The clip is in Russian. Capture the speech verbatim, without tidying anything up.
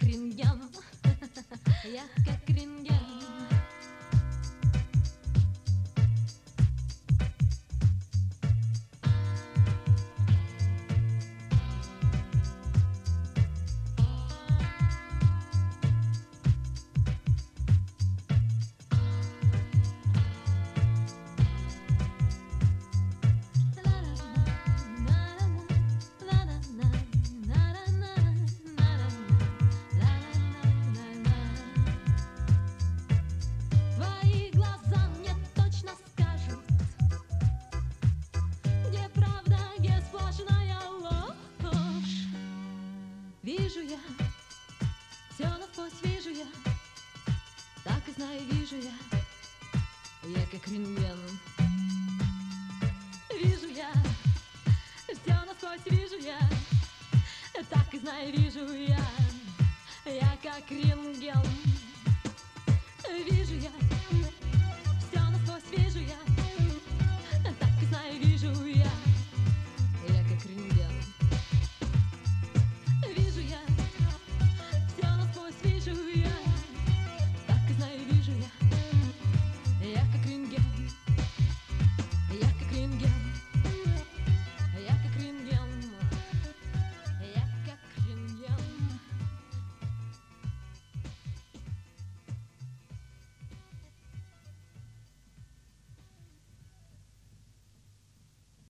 рентген, я как рентген. Вижу я, все насквозь вижу я, так и знаю, вижу я, я как рентген. Вижу я, все насквозь вижу я, так и знаю, вижу я, я как рентген.